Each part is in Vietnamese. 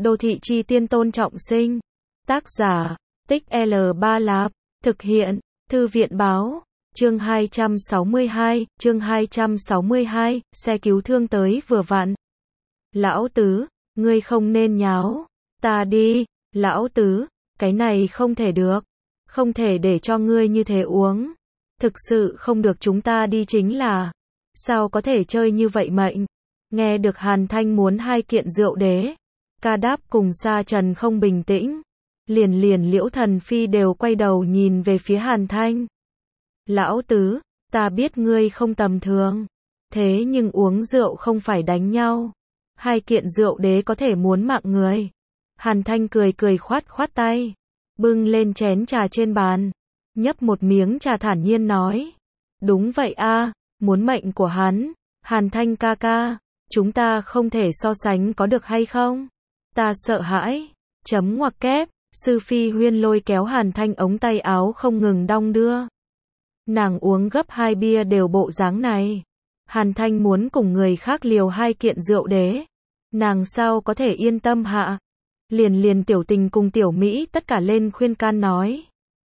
Đô thị chi tiên Tôn Trọng Sinh. Tác giả, Tích L3 Lạp. Thực hiện, Thư viện báo. Chương 262, xe cứu thương tới vừa vặn. Lão Tứ, ngươi không nên nháo. Ta đi, Lão Tứ, cái này không thể được. Không thể để cho ngươi như thế uống. Thực sự không được, chúng ta đi chính là. Sao có thể chơi như vậy mệnh? Nghe được Hàn Thanh muốn 2 kiện rượu đế. Ca Đáp cùng Sa Trần không bình tĩnh. Liền Liễu Thần Phi đều quay đầu nhìn về phía Hàn Thanh. Lão Tứ, ta biết ngươi không tầm thường. Thế nhưng uống rượu không phải đánh nhau. 2 kiện rượu đế có thể muốn mạng người. Hàn Thanh cười khoát tay. Bưng lên chén trà trên bàn. Nhấp một miếng trà thản nhiên nói. Đúng vậy a, muốn mệnh của hắn. Hàn Thanh ca ca, chúng ta không thể so sánh có được hay không? Ta sợ hãi. Chấm ngoặc kép. Sư Phi Huyên lôi kéo Hàn Thanh ống tay áo không ngừng đong đưa. Nàng uống gấp 2 bia đều bộ dáng này. Hàn Thanh muốn cùng người khác liều 2 kiện rượu đế. Nàng sao có thể yên tâm hạ. Liền Tiểu Tình cùng Tiểu Mỹ tất cả lên khuyên can nói.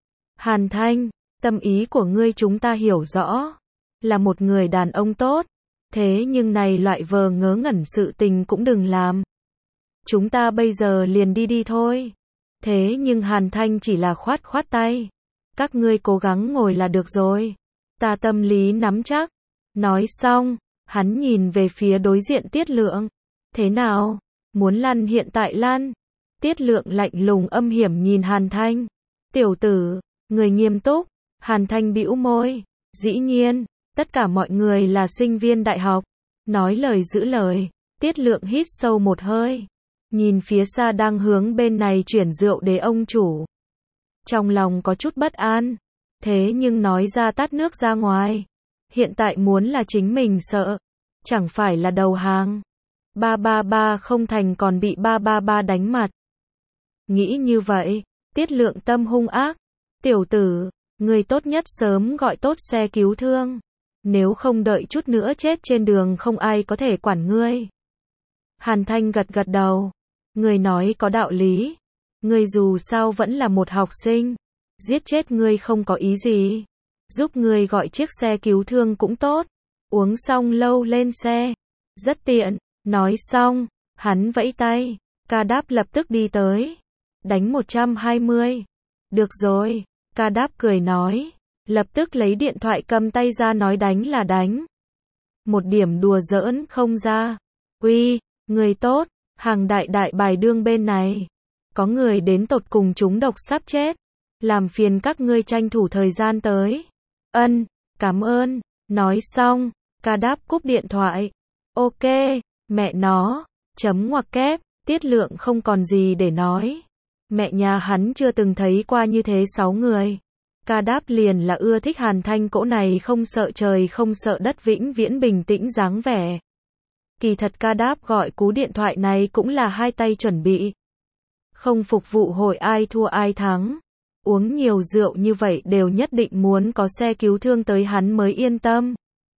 Hàn Thanh, tâm ý của ngươi chúng ta hiểu rõ. Là một người đàn ông tốt. Thế nhưng này loại vờ ngớ ngẩn sự tình cũng đừng làm. Chúng ta bây giờ liền đi thôi. Thế nhưng Hàn Thanh chỉ là khoát tay. Các ngươi cố gắng ngồi là được rồi. Ta tâm lý nắm chắc. Nói xong, hắn nhìn về phía đối diện Tiết Lượng. Thế nào? Muốn lăn hiện tại lăn. Tiết Lượng lạnh lùng âm hiểm nhìn Hàn Thanh. Tiểu tử, người nghiêm túc. Hàn Thanh bĩu môi. Dĩ nhiên, tất cả mọi người là sinh viên đại học. Nói lời giữ lời. Tiết Lượng hít sâu một hơi. Nhìn phía xa đang hướng bên này chuyển rượu để ông chủ. Trong lòng có chút bất an. Thế nhưng nói ra tát nước ra ngoài. Hiện tại muốn là chính mình sợ. Chẳng phải là đầu hàng. 333 không thành còn bị 333 đánh mặt. Nghĩ như vậy, Tiết Lượng tâm hung ác. Tiểu tử, người tốt nhất sớm gọi tốt xe cứu thương. Nếu không đợi chút nữa chết trên đường không ai có thể quản ngươi. Hàn Thanh gật đầu. Ngươi nói có đạo lý. Ngươi dù sao vẫn là một học sinh. Giết chết ngươi không có ý gì. Giúp ngươi gọi chiếc xe cứu thương cũng tốt. Uống xong lâu lên xe. Rất tiện. Nói xong, hắn vẫy tay. Ca Đáp lập tức đi tới. Đánh 120. Được rồi. Ca Đáp cười nói. Lập tức lấy điện thoại cầm tay ra nói đánh là đánh. Một điểm đùa giỡn không ra. Uy, người tốt. Hàng đại bài đương bên này. Có người đến tột cùng chúng độc sắp chết. Làm phiền các ngươi tranh thủ thời gian tới. Ân, cảm ơn. Nói xong, Ca Đáp cúp điện thoại. Ok, mẹ nó. Chấm ngoặc kép. Tiết Lượng không còn gì để nói. Mẹ nhà hắn chưa từng thấy qua như thế 6 người. Ca Đáp liền là ưa thích Hàn Thanh cỗ này không sợ trời không sợ đất vĩnh viễn bình tĩnh dáng vẻ. Kỳ thật Ca Đáp gọi cú điện thoại này cũng là 2 tay chuẩn bị. Không phục vụ hội ai thua ai thắng. Uống nhiều rượu như vậy đều nhất định muốn có xe cứu thương tới hắn mới yên tâm.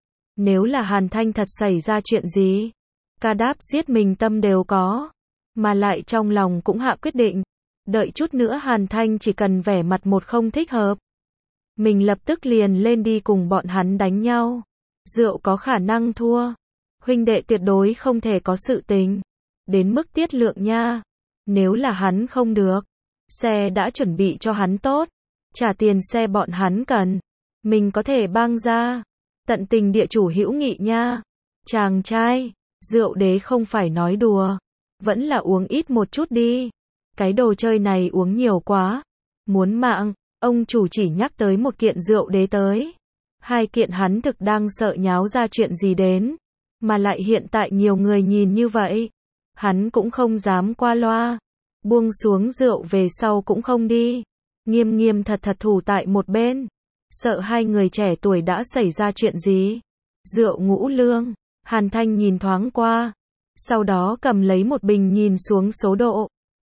Nếu là Hàn Thanh thật xảy ra chuyện gì, Ca Đáp giết mình tâm đều có. Mà lại trong lòng cũng hạ quyết định. Đợi chút nữa Hàn Thanh chỉ cần vẻ mặt một không thích hợp. Mình lập tức liền lên đi cùng bọn hắn đánh nhau. Rượu có khả năng thua. Huynh đệ tuyệt đối không thể có sự tình. Đến mức Tiết Lượng nha. Nếu là hắn không được. Xe đã chuẩn bị cho hắn tốt. Trả tiền xe bọn hắn cần. Mình có thể bang ra. Tận tình địa chủ hữu nghị nha. Chàng trai. Rượu đế không phải nói đùa. Vẫn là uống ít một chút đi. Cái đồ chơi này uống nhiều quá. Muốn mạng. Ông chủ chỉ nhắc tới 1 kiện rượu đế tới. 2 kiện hắn thực đang sợ nháo ra chuyện gì đến. Mà lại hiện tại nhiều người nhìn như vậy. Hắn cũng không dám qua loa. Buông xuống rượu về sau cũng không đi. Nghiêm thật thủ tại một bên. Sợ 2 người trẻ tuổi đã xảy ra chuyện gì. Rượu Ngũ Lương. Hàn Thanh nhìn thoáng qua. Sau đó cầm lấy một bình nhìn xuống số độ.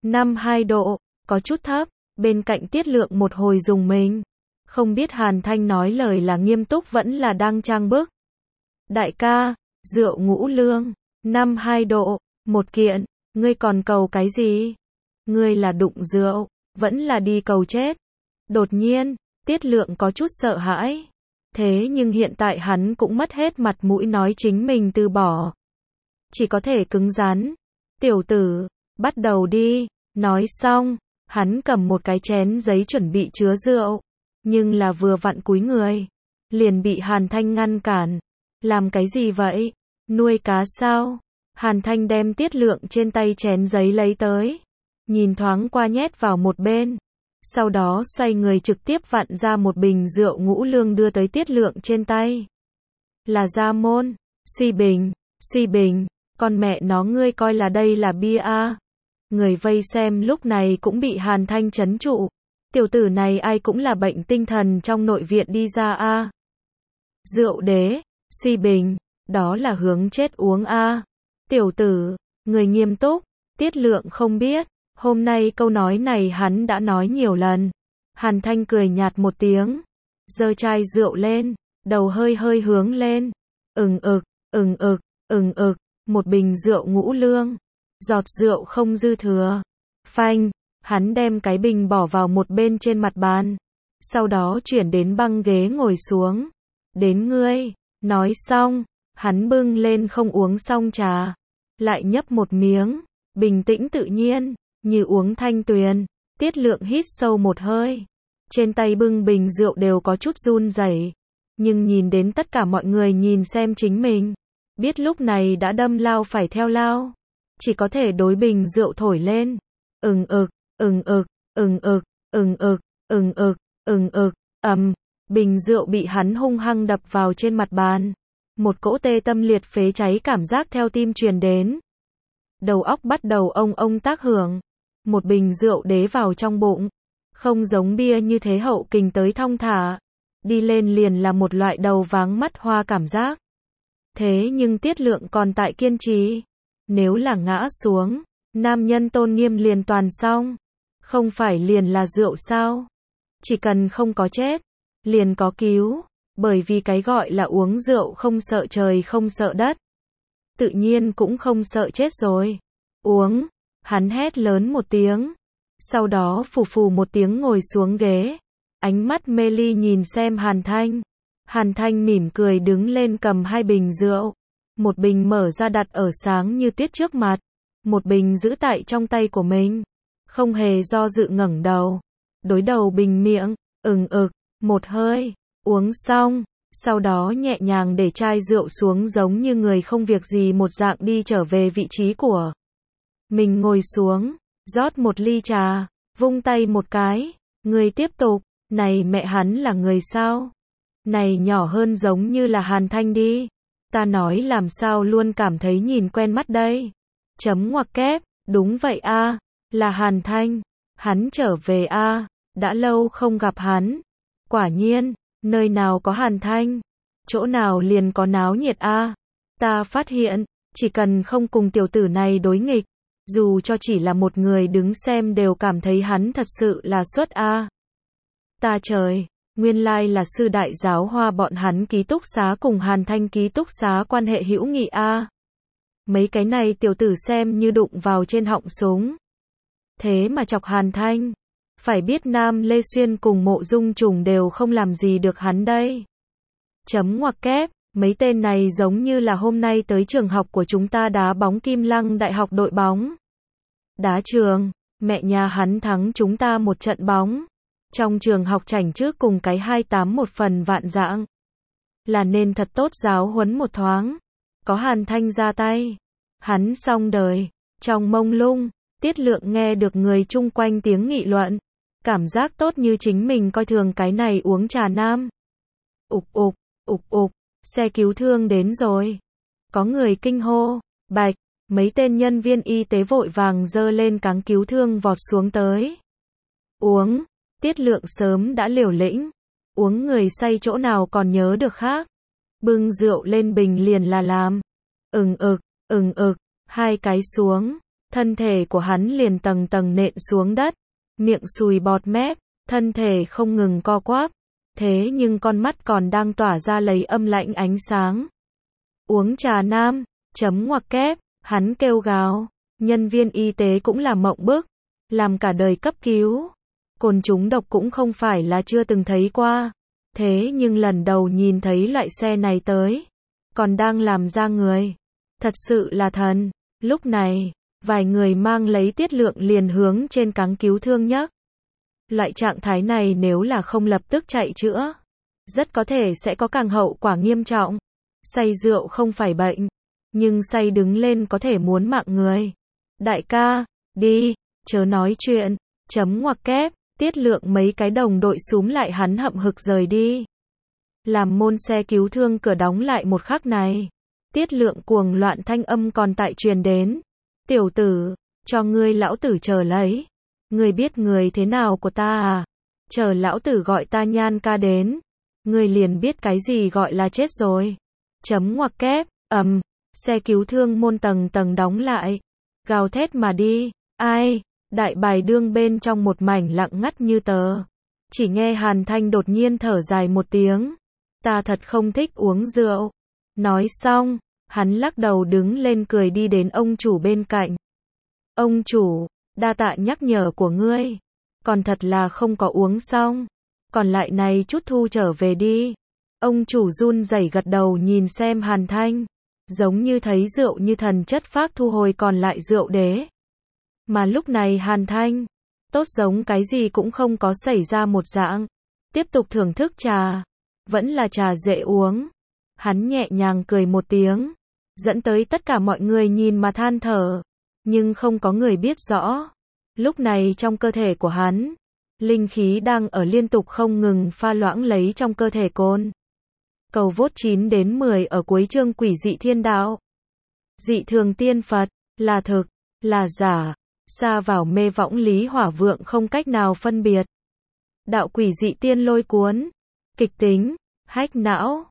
52 độ. Có chút thấp. Bên cạnh Tiết Lượng một hồi dùng mình. Không biết Hàn Thanh nói lời là nghiêm túc vẫn là đang trang bức. Đại ca, rượu Ngũ Lương, 52 độ, 1 kiện. Ngươi còn cầu cái gì? Ngươi là đụng rượu, vẫn là đi cầu chết. Đột nhiên, Tiết Lượng có chút sợ hãi. Thế nhưng hiện tại hắn cũng mất hết mặt mũi nói chính mình từ bỏ. Chỉ có thể cứng rắn. Tiểu tử, bắt đầu đi. Nói xong, hắn cầm một cái chén giấy chuẩn bị chứa rượu. Nhưng là vừa vặn cúi người. Liền bị Hàn Thanh ngăn cản. Làm cái gì vậy? Nuôi cá sao? Hàn Thanh đem Tiết Lượng trên tay chén giấy lấy tới. Nhìn thoáng qua nhét vào một bên. Sau đó xoay người trực tiếp vặn ra một bình rượu ngũ lương đưa tới Tiết Lượng trên tay. Là Gia Môn. Suy bình, con mẹ nó ngươi coi là đây là bia à. Người vây xem lúc này cũng bị Hàn Thanh trấn trụ. Tiểu tử này ai cũng là bệnh tinh thần trong nội viện đi ra a. Rượu đế, Suy bình, đó là hướng chết uống a. Tiểu tử, người nghiêm túc, Tiết Lượng không biết, hôm nay câu nói này hắn đã nói nhiều lần. Hàn Thanh cười nhạt một tiếng, giơ chai rượu lên, đầu hơi hơi hướng lên. Ừng ực, một bình rượu ngũ lương, giọt rượu không dư thừa. Phanh, hắn đem cái bình bỏ vào một bên trên mặt bàn, sau đó chuyển đến băng ghế ngồi xuống. Đến ngươi, nói xong, hắn bưng lên không uống xong trà, lại nhấp một miếng, bình tĩnh tự nhiên, như uống thanh tuyền. Tiết Lượng hít sâu một hơi, trên tay bưng bình rượu đều có chút run rẩy, nhưng nhìn đến tất cả mọi người nhìn xem chính mình, biết lúc này đã đâm lao phải theo lao, chỉ có thể đối bình rượu thổi lên. Bình rượu bị hắn hung hăng đập vào trên mặt bàn. Một cỗ tê tâm liệt phế cháy cảm giác theo tim truyền đến. Đầu óc bắt đầu ông tác hưởng. Một bình rượu đế vào trong bụng. Không giống bia như thế hậu kình tới thong thả. Đi lên liền là một loại đầu váng mắt hoa cảm giác. Thế nhưng Tiết Lượng còn tại kiên trì. Nếu là ngã xuống, nam nhân tôn nghiêm liền toàn xong. Không phải liền là rượu sao? Chỉ cần không có chết, liền có cứu. Bởi vì cái gọi là uống rượu không sợ trời không sợ đất. Tự nhiên cũng không sợ chết rồi. Uống, hắn hét lớn một tiếng. Sau đó phù một tiếng ngồi xuống ghế. Ánh mắt mê ly nhìn xem Hàn Thanh. Hàn Thanh mỉm cười đứng lên cầm hai bình rượu. Một bình mở ra đặt ở sáng như tuyết trước mặt. Một bình giữ tại trong tay của mình. Không hề do dự ngẩng đầu. Đối đầu bình miệng, một hơi, uống xong. Sau đó nhẹ nhàng để chai rượu xuống giống như người không việc gì một dạng đi trở về vị trí của mình ngồi xuống. Rót một ly trà, vung tay một cái. Người tiếp tục, này mẹ hắn là người sao? Này nhỏ hơn giống như là Hàn Thanh đi. Ta nói làm sao luôn cảm thấy nhìn quen mắt đây. Chấm ngoặc kép, đúng vậy a, là Hàn Thanh. Hắn trở về a, đã lâu không gặp hắn. Quả nhiên, nơi nào có Hàn Thanh, chỗ nào liền có náo nhiệt a. Ta phát hiện, chỉ cần không cùng tiểu tử này đối nghịch, dù cho chỉ là một người đứng xem đều cảm thấy hắn thật sự là xuất a. Ta trời, nguyên lai là sư đại giáo hoa bọn hắn ký túc xá cùng Hàn Thanh ký túc xá quan hệ hữu nghị a. Mấy cái này tiểu tử xem như đụng vào trên họng súng. Thế mà chọc Hàn Thanh. Phải biết Nam Lê Xuyên cùng Mộ Dung Trùng đều không làm gì được hắn đây. Chấm ngoặc kép, mấy tên này giống như là hôm nay tới trường học của chúng ta đá bóng Kim Lăng Đại học đội bóng. Đá trường, mẹ nhà hắn thắng chúng ta một trận bóng. Trong trường học chảnh trước cùng cái 28 một phần vạn dạng. Là nên thật tốt giáo huấn một thoáng. Có Hàn Thanh ra tay. Hắn xong đời. Trong mông lung, Tiết Lượng nghe được người chung quanh tiếng nghị luận. Cảm giác tốt như chính mình coi thường cái này uống trà nam. Xe cứu thương đến rồi. Có người kinh hô, bạch, mấy tên nhân viên y tế vội vàng giơ lên cáng cứu thương vọt xuống tới. Uống, Tiết Lượng sớm đã liều lĩnh. Uống người say chỗ nào còn nhớ được khác. Bưng rượu lên bình liền là làm. Hai cái xuống. Thân thể của hắn liền tầng tầng nện xuống đất. Miệng sùi bọt mép, thân thể không ngừng co quắp. Thế nhưng con mắt còn đang tỏa ra lấy âm lãnh ánh sáng. Uống trà nam, chấm ngoặc kép, hắn kêu gào. Nhân viên y tế cũng là mộng bức, làm cả đời cấp cứu. Côn trúng độc cũng không phải là chưa từng thấy qua. Thế nhưng lần đầu nhìn thấy loại xe này tới, còn đang làm ra người. Thật sự là thần. Lúc này, vài người mang lấy Tiết Lượng liền hướng trên cáng cứu thương nhấc. Loại trạng thái này nếu là không lập tức chạy chữa, rất có thể sẽ có càng hậu quả nghiêm trọng. Say rượu không phải bệnh, nhưng say đứng lên có thể muốn mạng người. Đại ca, đi, chớ nói chuyện, chấm ngoặc kép, Tiết Lượng mấy cái đồng đội xúm lại hắn hậm hực rời đi. Làm môn xe cứu thương cửa đóng lại một khắc này, Tiết Lượng cuồng loạn thanh âm còn tại truyền đến. Tiểu tử, cho ngươi lão tử chờ lấy. Ngươi biết người thế nào của ta à? Chờ lão tử gọi ta Nhan ca đến, ngươi liền biết cái gì gọi là chết rồi. Chấm ngoặc kép, xe cứu thương môn tầng tầng đóng lại, gào thét mà đi. Ai? Đại bài đương bên trong một mảnh lặng ngắt như tờ. Chỉ nghe Hàn Thanh đột nhiên thở dài một tiếng. Ta thật không thích uống rượu. Nói xong, hắn lắc đầu đứng lên cười đi đến ông chủ bên cạnh. Ông chủ, đa tạ nhắc nhở của ngươi. Còn thật là không có uống xong. Còn lại này chút thu trở về đi. Ông chủ run rẩy gật đầu nhìn xem Hàn Thanh. Giống như thấy rượu như thần chất phác thu hồi còn lại rượu đế. Mà lúc này Hàn Thanh, tốt giống cái gì cũng không có xảy ra một dạng. Tiếp tục thưởng thức trà. Vẫn là trà dễ uống. Hắn nhẹ nhàng cười một tiếng, dẫn tới tất cả mọi người nhìn mà than thở. Nhưng không có người biết rõ. Lúc này trong cơ thể của hắn, linh khí đang ở liên tục không ngừng pha loãng lấy trong cơ thể côn. Cầu vốt 9 đến 10 ở cuối chương Quỷ dị thiên đạo. Dị thường tiên Phật, là thực, là giả, xa vào mê võng lý hỏa vượng không cách nào phân biệt. Đạo quỷ dị tiên lôi cuốn, kịch tính, hách não.